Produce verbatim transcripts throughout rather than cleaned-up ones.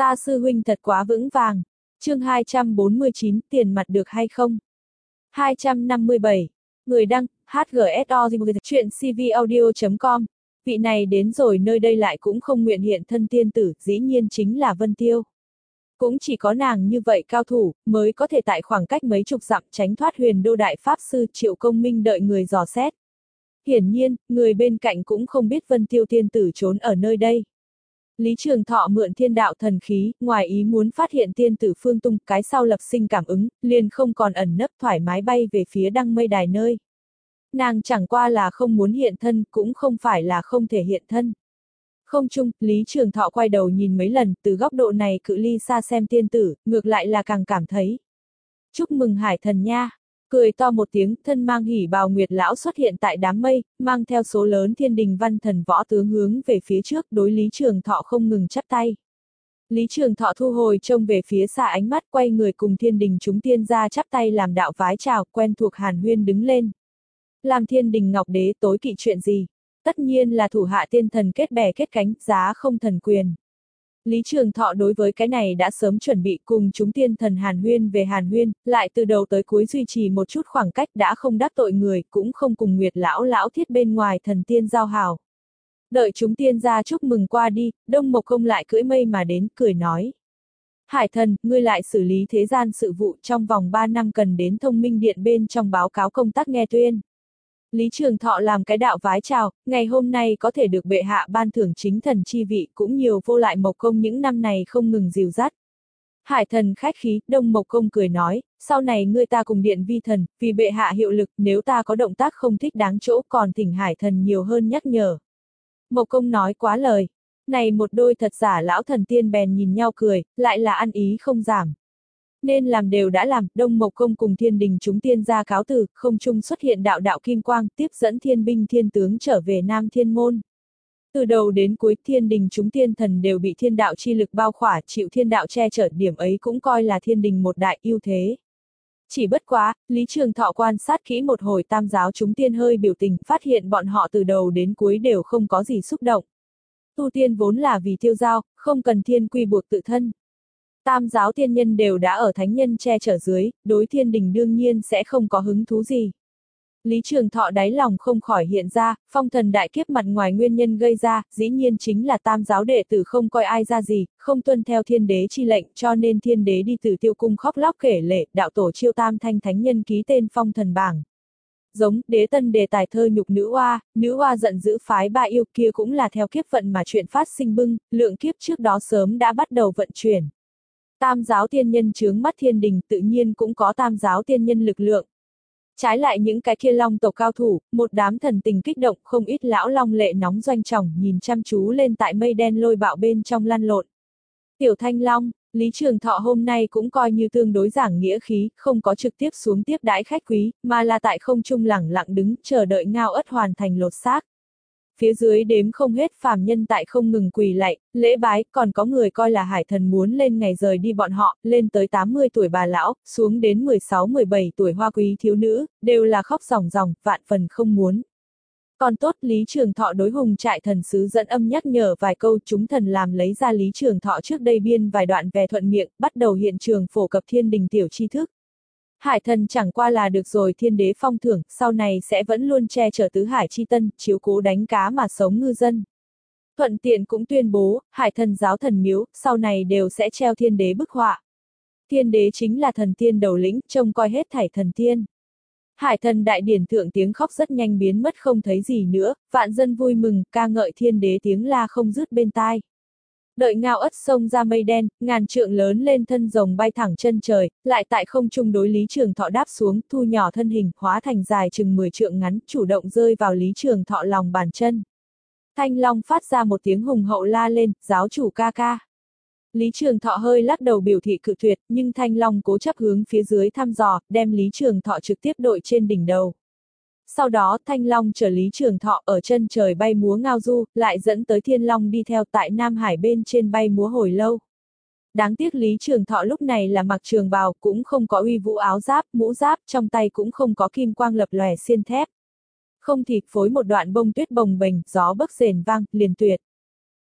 Ta sư huynh thật quá vững vàng. Chương hai trăm bốn mươi chín, tiền mặt được hay không? hai trăm năm mươi bảy. Người đăng, hát giê ét o chuyện c v audio chấm com. Vị này đến rồi nơi đây lại cũng không nguyện hiện thân tiên tử, dĩ nhiên chính là Vân Tiêu. Cũng chỉ có nàng như vậy cao thủ, mới có thể tại khoảng cách mấy chục dặm tránh thoát huyền đô đại pháp sư Triệu Công Minh đợi người dò xét. Hiển nhiên, người bên cạnh cũng không biết Vân Tiêu tiên tử trốn ở nơi đây. Lý Trường Thọ mượn thiên đạo thần khí, ngoài ý muốn phát hiện tiên tử Phương Tung, cái sau lập sinh cảm ứng, liền không còn ẩn nấp thoải mái bay về phía đăng mây đài nơi. Nàng chẳng qua là không muốn hiện thân, cũng không phải là không thể hiện thân. Không chung, Lý Trường Thọ quay đầu nhìn mấy lần, từ góc độ này cự ly xa xem tiên tử, ngược lại là càng cảm thấy. Chúc mừng hải thần nha! Cười to một tiếng, thân mang hỉ bào nguyệt lão xuất hiện tại đám mây, mang theo số lớn thiên đình văn thần võ tướng hướng về phía trước, đối Lý Trường Thọ không ngừng chắp tay. Lý Trường Thọ thu hồi trông về phía xa ánh mắt, quay người cùng thiên đình chúng tiên ra chắp tay làm đạo vái chào, quen thuộc Hàn Huyên đứng lên. Làm thiên đình ngọc đế tối kỵ chuyện gì? Tất nhiên là thủ hạ tiên thần kết bè kết cánh, giá không thần quyền. Lý Trường Thọ đối với cái này đã sớm chuẩn bị, cùng chúng tiên thần Hàn Huyên về Hàn Huyên, lại từ đầu tới cuối duy trì một chút khoảng cách, đã không đắc tội người, cũng không cùng Nguyệt lão lão thiết bên ngoài thần tiên giao hảo. Đợi chúng tiên ra chúc mừng qua đi, Đông Mộc Công lại cưỡi mây mà đến, cười nói. Hải thần, ngươi lại xử lý thế gian sự vụ, trong vòng ba năm cần đến Thông Minh Điện bên trong báo cáo công tác nghe tuyên. Lý Trường Thọ làm cái đạo vái chào, ngày hôm nay có thể được bệ hạ ban thưởng chính thần chi vị, cũng nhiều vô lại Mộc Công những năm này không ngừng dìu dắt. Hải thần khách khí, Đông Mộc Công cười nói, sau này ngươi ta cùng điện vi thần, vì bệ hạ hiệu lực, nếu ta có động tác không thích đáng chỗ còn thỉnh hải thần nhiều hơn nhắc nhở. Mộc Công nói quá lời. Này một đôi thật giả lão thần tiên bèn nhìn nhau cười, lại là ăn ý không giảm. Nên làm đều đã làm, Đông Mộc Công cùng thiên đình chúng tiên ra cáo từ, không trung xuất hiện đạo đạo kim quang, tiếp dẫn thiên binh thiên tướng trở về Nam Thiên Môn. Từ đầu đến cuối, thiên đình chúng tiên thần đều bị thiên đạo chi lực bao khỏa, chịu thiên đạo che chở, điểm ấy cũng coi là thiên đình một đại ưu thế. Chỉ bất quá, Lý Trường Thọ quan sát kỹ một hồi tam giáo chúng tiên hơi biểu tình, phát hiện bọn họ từ đầu đến cuối đều không có gì xúc động. Tu tiên vốn là vì tiêu giao, không cần thiên quy buộc tự thân. Tam giáo tiên nhân đều đã ở thánh nhân che chở dưới, đối thiên đình đương nhiên sẽ không có hứng thú gì. Lý Trường Thọ đáy lòng không khỏi hiện ra, phong thần đại kiếp mặt ngoài nguyên nhân gây ra, dĩ nhiên chính là tam giáo đệ tử không coi ai ra gì, không tuân theo thiên đế chi lệnh, cho nên thiên đế đi Tử Tiêu cung khóc lóc kể lể, đạo tổ chiêu tam thanh thánh nhân ký tên phong thần bảng. Giống, đế tân đề tài thơ nhục nữ oa, nữ oa giận dữ phái ba yêu kia cũng là theo kiếp vận mà chuyện phát sinh bưng, lượng kiếp trước đó sớm đã bắt đầu vận chuyển. Tam giáo tiên nhân chướng mắt thiên đình tự nhiên cũng có tam giáo tiên nhân lực lượng. Trái lại những cái kia long tộc cao thủ, một đám thần tình kích động, không ít lão long lệ nóng doanh trọng nhìn chăm chú lên tại mây đen lôi bạo bên trong lăn lộn. Tiểu Thanh Long, Lý Trường Thọ hôm nay cũng coi như tương đối giảng nghĩa khí, không có trực tiếp xuống tiếp đãi khách quý, mà là tại không trung lẳng lặng đứng chờ đợi ngao ất hoàn thành lột xác. Phía dưới đếm không hết phàm nhân tại không ngừng quỳ lạy, lễ bái, còn có người coi là hải thần muốn lên ngày rời đi bọn họ, lên tới tám mươi tuổi bà lão, xuống đến mười sáu mười bảy tuổi hoa quý thiếu nữ, đều là khóc ròng ròng, vạn phần không muốn. Còn tốt, Lý Trường Thọ đối hùng trại thần sứ dẫn âm nhắc nhở vài câu, chúng thần làm lấy ra Lý Trường Thọ trước đây biên vài đoạn về thuận miệng, bắt đầu hiện trường phổ cập thiên đình tiểu tri thức. Hải thần chẳng qua là được rồi thiên đế phong thưởng, sau này sẽ vẫn luôn che chở tứ hải chi tân, chiếu cố đánh cá mà sống ngư dân. Thuận tiện cũng tuyên bố, hải thần giáo thần miếu, sau này đều sẽ treo thiên đế bức họa. Thiên đế chính là thần tiên đầu lĩnh, trông coi hết thảy thần tiên. Hải thần đại điển thượng tiếng khóc rất nhanh biến mất không thấy gì nữa, vạn dân vui mừng, ca ngợi thiên đế tiếng la không dứt bên tai. Đợi ngao ất xông ra mây đen, ngàn trượng lớn lên thân rồng bay thẳng chân trời, lại tại không trung đối Lý Trường Thọ đáp xuống, thu nhỏ thân hình, hóa thành dài chừng mười trượng ngắn, chủ động rơi vào Lý Trường Thọ lòng bàn chân. Thanh Long phát ra một tiếng hùng hậu la lên, giáo chủ ca ca. Lý Trường Thọ hơi lắc đầu biểu thị cự tuyệt, nhưng Thanh Long cố chấp hướng phía dưới thăm dò, đem Lý Trường Thọ trực tiếp đội trên đỉnh đầu. Sau đó Thanh Long chở Lý Trường Thọ ở chân trời bay múa ngao du, lại dẫn tới Thiên Long đi theo tại Nam Hải bên trên bay múa hồi lâu. Đáng tiếc Lý Trường Thọ lúc này là mặc trường bào, cũng không có uy vũ áo giáp, mũ giáp, trong tay cũng không có kim quang lập lòe xiên thép. Không thịt phối một đoạn bông tuyết bồng bềnh, gió bấc rền vang, liền tuyệt.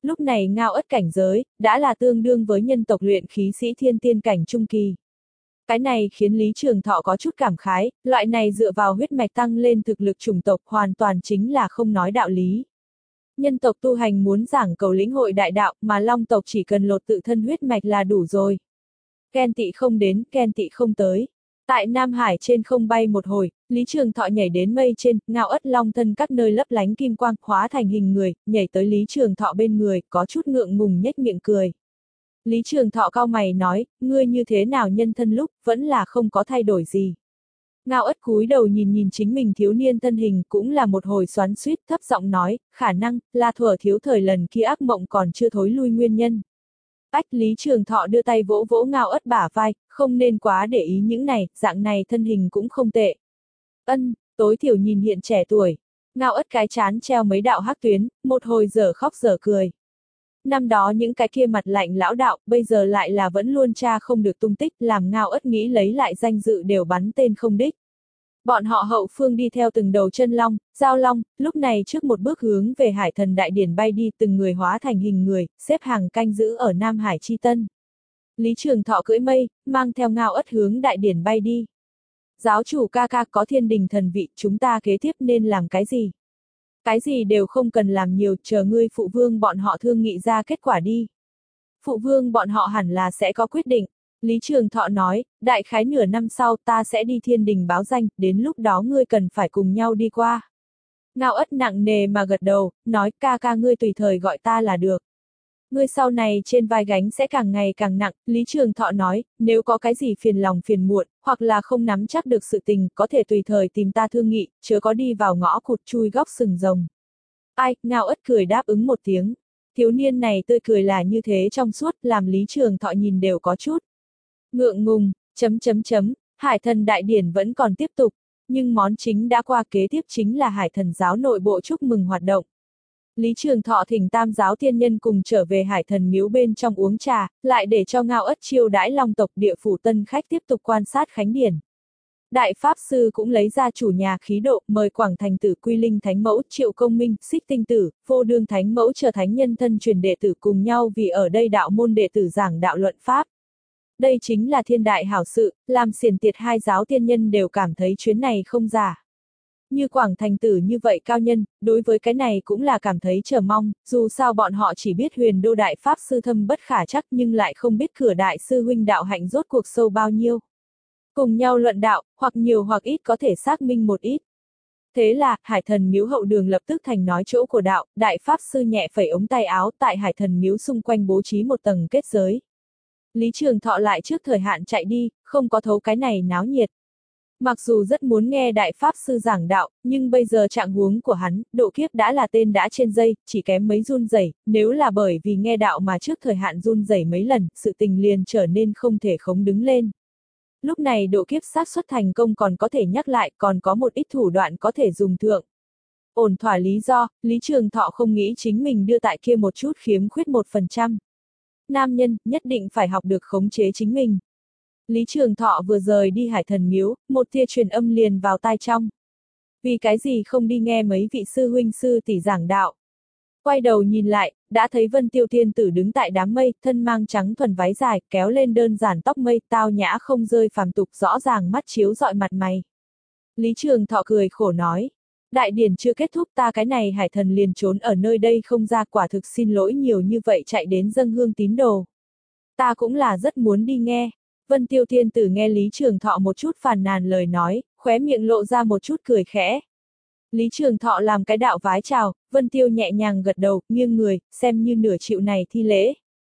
Lúc này Ngao Ất cảnh giới, đã là tương đương với nhân tộc luyện khí sĩ thiên tiên cảnh trung kỳ. Cái này khiến Lý Trường Thọ có chút cảm khái, loại này dựa vào huyết mạch tăng lên thực lực chủng tộc hoàn toàn chính là không nói đạo lý. Nhân tộc tu hành muốn giảng cầu lĩnh hội đại đạo, mà Long tộc chỉ cần lột tự thân huyết mạch là đủ rồi. Ghen tị không đến, ghen tị không tới. Tại Nam Hải trên không bay một hồi, Lý Trường Thọ nhảy đến mây trên, Ngao Ất long thân các nơi lấp lánh kim quang, hóa thành hình người, nhảy tới Lý Trường Thọ bên người, có chút ngượng ngùng nhếch miệng cười. Lý Trường Thọ cau mày nói, ngươi như thế nào nhân thân lúc, vẫn là không có thay đổi gì. Ngao Ất cúi đầu nhìn nhìn chính mình thiếu niên thân hình, cũng là một hồi xoắn xuýt, thấp giọng nói, khả năng, là thuở thiếu thời lần kia ác mộng còn chưa thối lui nguyên nhân. Ách, Lý Trường Thọ đưa tay vỗ vỗ Ngao Ất bả vai, không nên quá để ý những này, dạng này thân hình cũng không tệ. Ân, tối thiểu nhìn hiện trẻ tuổi. Ngao Ất cái chán treo mấy đạo hắc tuyến, một hồi dở khóc dở cười. Năm đó những cái kia mặt lạnh lão đạo, bây giờ lại là vẫn luôn tra không được tung tích, làm Ngao Ất nghĩ lấy lại danh dự đều bắn tên không đích. Bọn họ hậu phương đi theo từng đầu chân long, giao long, lúc này trước một bước hướng về Hải Thần Đại Điển bay đi, từng người hóa thành hình người, xếp hàng canh giữ ở Nam Hải Chi Tân. Lý Trường Thọ cưỡi mây, mang theo Ngao Ất hướng Đại Điển bay đi. Giáo chủ ca ca có thiên đình thần vị, chúng ta kế tiếp nên làm cái gì? Cái gì đều không cần làm nhiều, chờ ngươi phụ vương bọn họ thương nghị ra kết quả đi. Phụ vương bọn họ hẳn là sẽ có quyết định. Lý Trường Thọ nói, đại khái nửa năm sau ta sẽ đi thiên đình báo danh, đến lúc đó ngươi cần phải cùng nhau đi qua. Ngao Ất nặng nề mà gật đầu, nói ca ca ngươi tùy thời gọi ta là được. Ngươi sau này trên vai gánh sẽ càng ngày càng nặng, Lý Trường Thọ nói, nếu có cái gì phiền lòng phiền muộn, hoặc là không nắm chắc được sự tình, có thể tùy thời tìm ta thương nghị, chớ có đi vào ngõ cụt chui góc sừng rồng. Ai, Ngao Ất cười đáp ứng một tiếng. Thiếu niên này tươi cười là như thế trong suốt, làm Lý Trường Thọ nhìn đều có chút ngượng ngùng, chấm chấm chấm, Hải Thần Đại Điển vẫn còn tiếp tục, nhưng món chính đã qua, kế tiếp chính là Hải Thần giáo nội bộ chúc mừng hoạt động. Lý Trường Thọ thỉnh tam giáo thiên nhân cùng trở về Hải Thần miếu bên trong uống trà, lại để cho Ngao Ất chiêu đãi Long tộc địa phủ tân khách tiếp tục quan sát khánh điển. Đại Pháp Sư cũng lấy ra chủ nhà khí độ, mời Quảng Thành Tử Quy Linh Thánh Mẫu, Triệu Công Minh, Xích Tinh Tử, Vô Đương Thánh Mẫu trở thánh nhân thân truyền đệ tử cùng nhau vì ở đây đạo môn đệ tử giảng đạo luận Pháp. Đây chính là thiên đại hảo sự, làm xiển tiệt hai giáo tiên nhân đều cảm thấy chuyến này không giả. Như Quảng Thành Tử như vậy cao nhân, đối với cái này cũng là cảm thấy chờ mong, dù sao bọn họ chỉ biết huyền đô đại Pháp Sư thâm bất khả chắc nhưng lại không biết cửa đại sư huynh đạo hạnh rốt cuộc sâu bao nhiêu. Cùng nhau luận đạo, hoặc nhiều hoặc ít có thể xác minh một ít. Thế là, Hải Thần miếu hậu đường lập tức thành nói chỗ của đạo, đại Pháp Sư nhẹ phẩy ống tay áo tại Hải Thần miếu xung quanh bố trí một tầng kết giới. Lý Trường Thọ lại trước thời hạn chạy đi, không có thấu cái này náo nhiệt. Mặc dù rất muốn nghe đại Pháp Sư giảng đạo, nhưng bây giờ trạng huống của hắn, độ kiếp đã là tên đã trên dây, chỉ kém mấy run rẩy, nếu là bởi vì nghe đạo mà trước thời hạn run rẩy mấy lần, sự tình liền trở nên không thể khống đứng lên. Lúc này độ kiếp xác suất thành công còn có thể nhắc lại, còn có một ít thủ đoạn có thể dùng thượng. Ổn thỏa lý do, Lý Trường Thọ không nghĩ chính mình đưa tại kia một chút khiếm khuyết một phần trăm. Nam nhân, nhất định phải học được khống chế chính mình. Lý Trường Thọ vừa rời đi Hải Thần miếu, một tia truyền âm liền vào tai trong. Vì cái gì không đi nghe mấy vị sư huynh sư tỷ giảng đạo. Quay đầu nhìn lại, đã thấy Vân Tiêu Thiên Tử đứng tại đám mây, thân mang trắng thuần váy dài, kéo lên đơn giản tóc mây, tao nhã không rơi phàm tục, rõ ràng mắt chiếu rọi mặt mày. Lý Trường Thọ cười khổ nói, đại điển chưa kết thúc, ta cái này Hải Thần liền trốn ở nơi đây không ra, quả thực xin lỗi nhiều như vậy chạy đến dâng hương tín đồ. Ta cũng là rất muốn đi nghe. Vân Tiêu Thiên Tử nghe Lý Trường Thọ một chút phàn nàn lời nói, khóe miệng lộ ra một chút cười khẽ. Lý Trường Thọ làm cái đạo vái chào, Vân Tiêu nhẹ nhàng gật đầu, nghiêng người, xem như nửa chịu này thi lễ.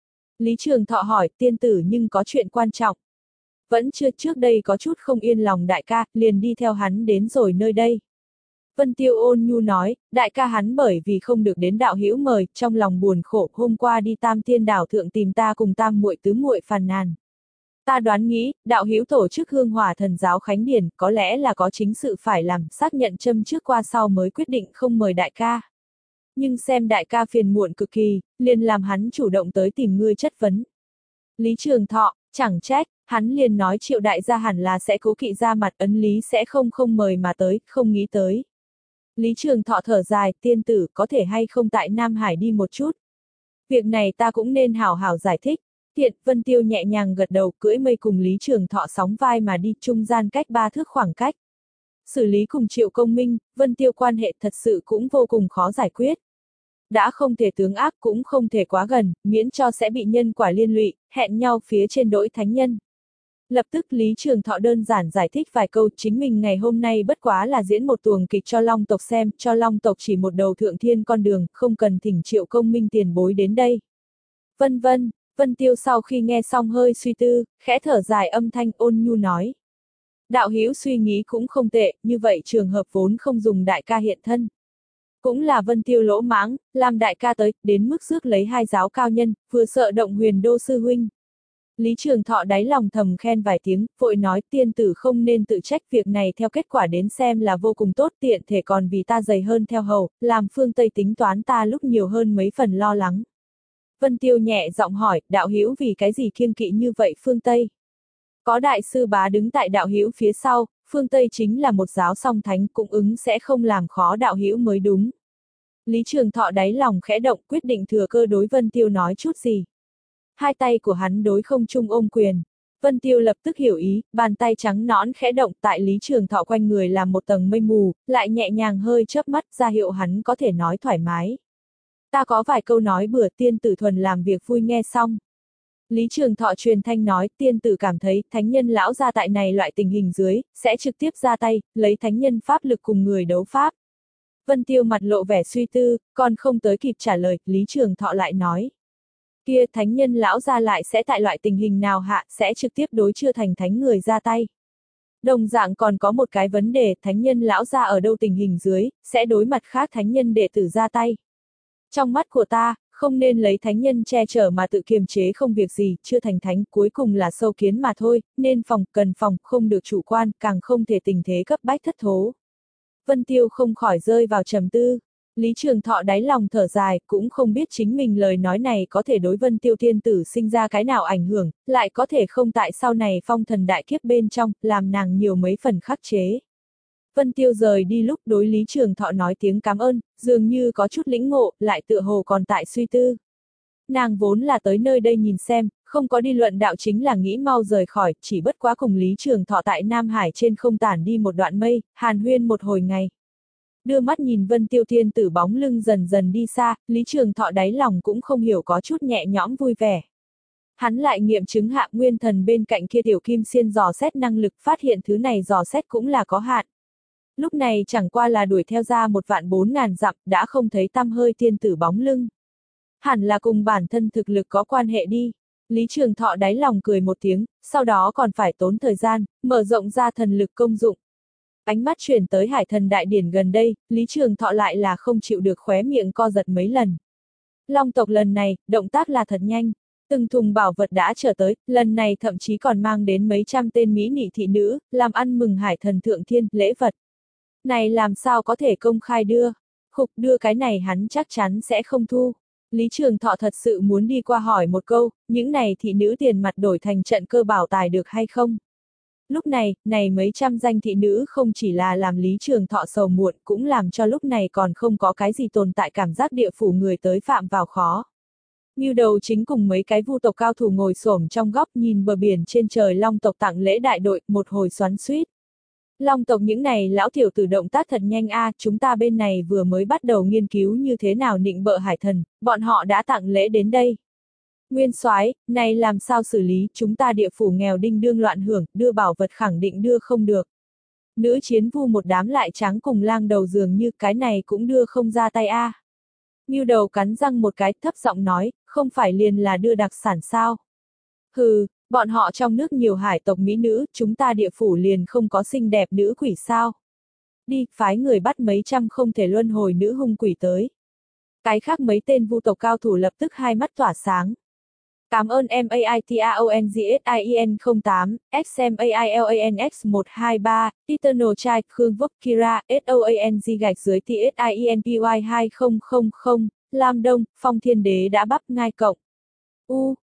Lý Trường Thọ hỏi, tiên tử nhưng có chuyện quan trọng. Vẫn chưa, trước đây có chút không yên lòng đại ca, liền đi theo hắn đến rồi nơi đây. Vân Tiêu ôn nhu nói, đại ca hắn bởi vì không được đến đạo hữu mời, trong lòng buồn khổ, hôm qua đi Tam Thiên Đảo thượng tìm ta cùng tam muội tứ muội phàn nàn. Ta đoán nghĩ, đạo hữu tổ chức hương hỏa thần giáo khánh điển, có lẽ là có chính sự phải làm, xác nhận châm trước qua sau mới quyết định không mời đại ca. Nhưng xem đại ca phiền muộn cực kỳ, liền làm hắn chủ động tới tìm ngươi chất vấn. Lý Trường Thọ, chẳng trách, hắn liền nói Triệu đại gia hẳn là sẽ cố kỵ ra mặt, ấn lý sẽ không không mời mà tới, không nghĩ tới. Lý Trường Thọ thở dài, tiên tử có thể hay không tại Nam Hải đi một chút. Việc này ta cũng nên hảo hảo giải thích. Thiện, Vân Tiêu nhẹ nhàng gật đầu, cưỡi mây cùng Lý Trường Thọ sóng vai mà đi, trung gian cách ba thước khoảng cách. Xử lý cùng Triệu Công Minh, Vân Tiêu quan hệ thật sự cũng vô cùng khó giải quyết. Đã không thể tướng ác cũng không thể quá gần, miễn cho sẽ bị nhân quả liên lụy, hẹn nhau phía trên đỗi thánh nhân. Lập tức Lý Trường Thọ đơn giản giải thích vài câu, chính mình ngày hôm nay bất quá là diễn một tuồng kịch cho Long tộc xem, cho Long tộc chỉ một đầu thượng thiên con đường, không cần thỉnh Triệu Công Minh tiền bối đến đây. Vân vân, Vân Tiêu sau khi nghe xong hơi suy tư, khẽ thở dài âm thanh ôn nhu nói. Đạo hữu suy nghĩ cũng không tệ, như vậy trường hợp vốn không dùng đại ca hiện thân. Cũng là Vân Tiêu lỗ mãng, làm đại ca tới, đến mức rước lấy hai giáo cao nhân, vừa sợ động huyền đô sư huynh. Lý Trường Thọ đáy lòng thầm khen vài tiếng, vội nói tiên tử không nên tự trách, việc này theo kết quả đến xem là vô cùng tốt, tiện thể còn vì ta dày hơn theo hầu, làm phương Tây tính toán ta lúc nhiều hơn mấy phần lo lắng. Vân Tiêu nhẹ giọng hỏi, đạo hữu vì cái gì kiêng kỵ như vậy phương Tây? Có đại sư bá đứng tại đạo hữu phía sau, phương Tây chính là một giáo song thánh, cũng ứng sẽ không làm khó đạo hữu mới đúng. Lý Trường Thọ đáy lòng khẽ động, quyết định thừa cơ đối Vân Tiêu nói chút gì. Hai tay của hắn đối không trung ôm quyền. Vân Tiêu lập tức hiểu ý, bàn tay trắng nõn khẽ động tại Lý Trường Thọ quanh người làm một tầng mây mù, lại nhẹ nhàng hơi chớp mắt ra hiệu hắn có thể nói thoải mái. Ta có vài câu nói bừa, tiên tử thuần làm việc vui nghe xong. Lý Trường Thọ truyền thanh nói, tiên tử cảm thấy thánh nhân lão ra tại này loại tình hình dưới, sẽ trực tiếp ra tay, lấy thánh nhân pháp lực cùng người đấu pháp. Vân Tiêu mặt lộ vẻ suy tư, còn không tới kịp trả lời, Lý Trường Thọ lại nói. Kia thánh nhân lão ra lại sẽ tại loại tình hình nào hạ, sẽ trực tiếp đối chưa thành thánh người ra tay. Đồng dạng còn có một cái vấn đề, thánh nhân lão ra ở đâu tình hình dưới, sẽ đối mặt khác thánh nhân đệ tử ra tay. Trong mắt của ta, không nên lấy thánh nhân che chở mà tự kiềm chế không việc gì, chưa thành thánh, cuối cùng là sâu kiến mà thôi, nên phòng, cần phòng, không được chủ quan, càng không thể tình thế cấp bách thất thố. Vân Tiêu không khỏi rơi vào trầm tư. Lý Trường Thọ đáy lòng thở dài, cũng không biết chính mình lời nói này có thể đối Vân Tiêu thiên tử sinh ra cái nào ảnh hưởng, lại có thể không tại sau này phong thần đại kiếp bên trong, làm nàng nhiều mấy phần khắc chế. Vân Tiêu rời đi lúc đối Lý Trường Thọ nói tiếng cảm ơn, dường như có chút lĩnh ngộ, lại tựa hồ còn tại suy tư. Nàng vốn là tới nơi đây nhìn xem, không có đi luận đạo chính là nghĩ mau rời khỏi, chỉ bất quá cùng Lý Trường Thọ tại Nam Hải trên không tản đi một đoạn mây, hàn huyên một hồi ngày. Đưa mắt nhìn Vân Tiêu thiên tử bóng lưng dần dần đi xa, Lý Trường Thọ đáy lòng cũng không hiểu có chút nhẹ nhõm vui vẻ. Hắn lại nghiệm chứng hạ nguyên thần bên cạnh kia tiểu kim xiên dò xét năng lực, phát hiện thứ này dò xét cũng là có hạn. Lúc này chẳng qua là đuổi theo ra một vạn bốn ngàn dặm, đã không thấy tăm hơi thiên tử bóng lưng. Hẳn là cùng bản thân thực lực có quan hệ đi. Lý Trường Thọ đáy lòng cười một tiếng, sau đó còn phải tốn thời gian, mở rộng ra thần lực công dụng. Ánh mắt chuyển tới hải thần đại điển gần đây, Lý Trường Thọ lại là không chịu được khóe miệng co giật mấy lần. Long tộc lần này, động tác là thật nhanh. Từng thùng bảo vật đã trở tới, lần này thậm chí còn mang đến mấy trăm tên mỹ nị thị nữ, làm ăn mừng hải thần thượng thiên, lễ vật. Này làm sao có thể công khai đưa? Khục, đưa cái này hắn chắc chắn sẽ không thu. Lý Trường Thọ thật sự muốn đi qua hỏi một câu, những này thị nữ tiền mặt đổi thành trận cơ bảo tài được hay không? Lúc này, này mấy trăm danh thị nữ không chỉ là làm Lý Trường Thọ sầu muộn, cũng làm cho lúc này còn không có cái gì tồn tại cảm giác địa phủ người tới phạm vào khó. Ngưu Đầu Chính cùng mấy cái vu tộc cao thủ ngồi xổm trong góc nhìn bờ biển trên trời Long tộc tặng lễ đại đội, một hồi xoắn xuýt. Long tộc những này lão tiểu tử động tác thật nhanh a, à, chúng ta bên này vừa mới bắt đầu nghiên cứu như thế nào nịnh bợ hải thần, bọn họ đã tặng lễ đến đây. Nguyên soái, này làm sao xử lý, chúng ta địa phủ nghèo đinh đương loạn hưởng, đưa bảo vật khẳng định đưa không được. Nữ chiến vu một đám lại trắng cùng lang đầu dường như cái này cũng đưa không ra tay a. À. Ngưu Đầu cắn răng một cái, thấp giọng nói, không phải liền là đưa đặc sản sao? Hừ, bọn họ trong nước nhiều hải tộc mỹ nữ, chúng ta địa phủ liền không có xinh đẹp nữ quỷ sao? Đi, phái người bắt mấy trăm không thể luân hồi nữ hung quỷ tới. Cái khác mấy tên vu tộc cao thủ lập tức hai mắt tỏa sáng. Cảm ơn MAITRONGSIEN không tám, XMAILANX một hai ba, Eternal Child, Khương Vốc Kira, SOANG gạch dưới TSIENPY hai không không không, Lam Đông, Phong Thiên Đế đã bắp ngai cộng. U,